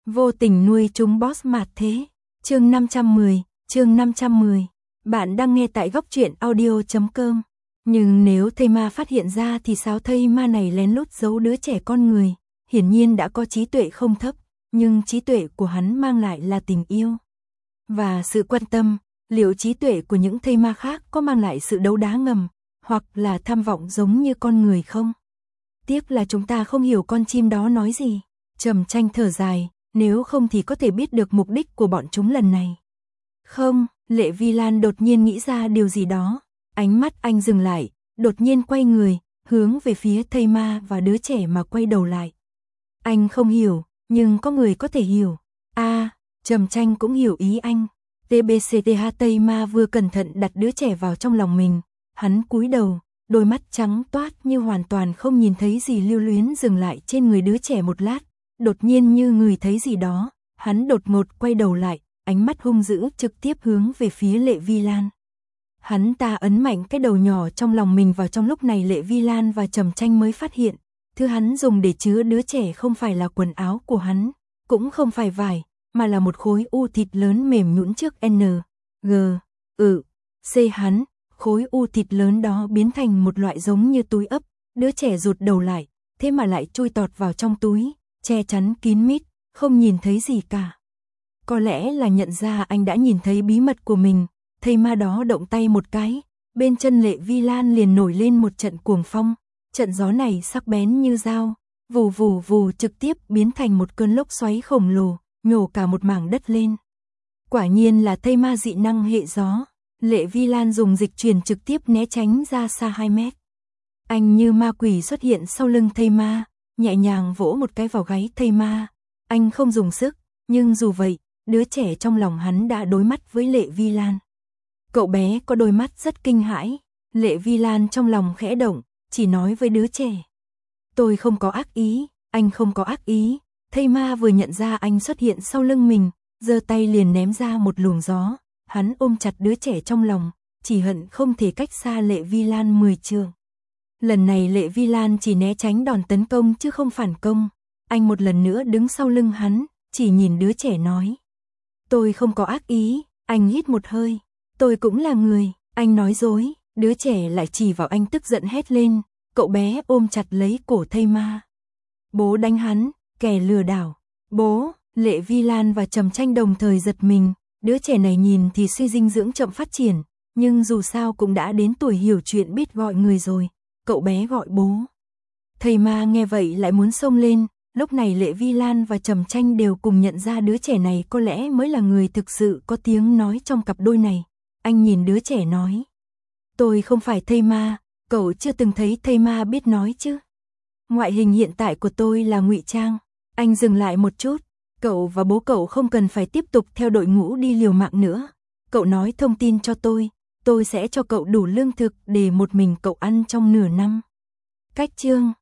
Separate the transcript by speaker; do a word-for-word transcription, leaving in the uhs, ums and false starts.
Speaker 1: Vô tình nuôi chúng boss mạt thế. Chương năm trăm mười, chương năm trăm mười. Bạn đang nghe tại góc truyện audio chấm com. Nhưng nếu thây ma phát hiện ra thì sao thây ma này lén lút giấu đứa trẻ con người, hiển nhiên đã có trí tuệ không thấp, nhưng trí tuệ của hắn mang lại là tình yêu và sự quan tâm. Liệu trí tuệ của những thây ma khác có mang lại sự đấu đá ngầm, hoặc là tham vọng giống như con người không? Tiếc là chúng ta không hiểu con chim đó nói gì. Trầm Tranh thở dài, nếu không thì có thể biết được mục đích của bọn chúng lần này. Không, Lệ Vi Lan đột nhiên nghĩ ra điều gì đó. Ánh mắt anh dừng lại, đột nhiên quay người, hướng về phía thây ma và đứa trẻ mà quay đầu lại. Anh không hiểu, nhưng có người có thể hiểu. A, à, Trầm Tranh cũng hiểu ý anh. tê bê xê tê hát Tây Ma vừa cẩn thận đặt đứa trẻ vào trong lòng mình, hắn cúi đầu, đôi mắt trắng toát như hoàn toàn không nhìn thấy gì lưu luyến dừng lại trên người đứa trẻ một lát, đột nhiên như người thấy gì đó, hắn đột ngột quay đầu lại, ánh mắt hung dữ trực tiếp hướng về phía Lệ Vi Lan. Hắn ta ấn mạnh cái đầu nhỏ trong lòng mình vào. Trong lúc này Lệ Vi Lan và Trầm Tranh mới phát hiện, thứ hắn dùng để chứa đứa trẻ không phải là quần áo của hắn, cũng không phải vải, mà là một khối u thịt lớn mềm nhũn trước N, G, ừ, C hắn, khối u thịt lớn đó biến thành một loại giống như túi ấp, đứa trẻ rụt đầu lại, thế mà lại chui tọt vào trong túi, che chắn kín mít, không nhìn thấy gì cả. Có lẽ là nhận ra anh đã nhìn thấy bí mật của mình, thây ma đó động tay một cái, bên chân Lệ Vi Lan liền nổi lên một trận cuồng phong, trận gió này sắc bén như dao, vù vù vù trực tiếp biến thành một cơn lốc xoáy khổng lồ, nhổ cả một mảng đất lên. Quả nhiên là thây ma dị năng hệ gió. Lệ Vi Lan dùng dịch truyền trực tiếp né tránh ra xa hai mét. Anh như ma quỷ xuất hiện sau lưng thây ma, nhẹ nhàng vỗ một cái vào gáy thây ma. Anh không dùng sức, nhưng dù vậy, đứa trẻ trong lòng hắn đã đối mắt với Lệ Vi Lan. Cậu bé có đôi mắt rất kinh hãi. Lệ Vi Lan trong lòng khẽ động, chỉ nói với đứa trẻ: tôi không có ác ý, anh không có ác ý. Thây ma vừa nhận ra anh xuất hiện sau lưng mình, giơ tay liền ném ra một luồng gió. Hắn ôm chặt đứa trẻ trong lòng, chỉ hận không thể cách xa Lệ Vi Lan mười trượng. Lần này Lệ Vi Lan chỉ né tránh đòn tấn công chứ không phản công. Anh một lần nữa đứng sau lưng hắn, chỉ nhìn đứa trẻ nói: tôi không có ác ý. Anh hít một hơi: tôi cũng là người. Anh nói dối. Đứa trẻ lại chỉ vào anh tức giận hét lên. Cậu bé ôm chặt lấy cổ thây ma: bố đánh hắn, kẻ lừa đảo. Bố. Lệ Vi Lan và Trầm Tranh đồng thời giật mình. Đứa trẻ này nhìn thì suy dinh dưỡng chậm phát triển, nhưng dù sao cũng đã đến tuổi hiểu chuyện biết gọi người rồi. Cậu bé gọi bố. Thầy ma nghe vậy lại muốn xông lên. Lúc này Lệ Vi Lan và Trầm Tranh đều cùng nhận ra đứa trẻ này có lẽ mới là người thực sự có tiếng nói trong cặp đôi này. Anh nhìn đứa trẻ nói: tôi không phải thây ma. Cậu chưa từng thấy thây ma biết nói chứ? Ngoại hình hiện tại của tôi là ngụy trang. Anh dừng lại một chút. Cậu và bố cậu không cần phải tiếp tục theo đội ngũ đi liều mạng nữa. Cậu nói thông tin cho tôi, tôi sẽ cho cậu đủ lương thực để một mình cậu ăn trong nửa năm. Cách chương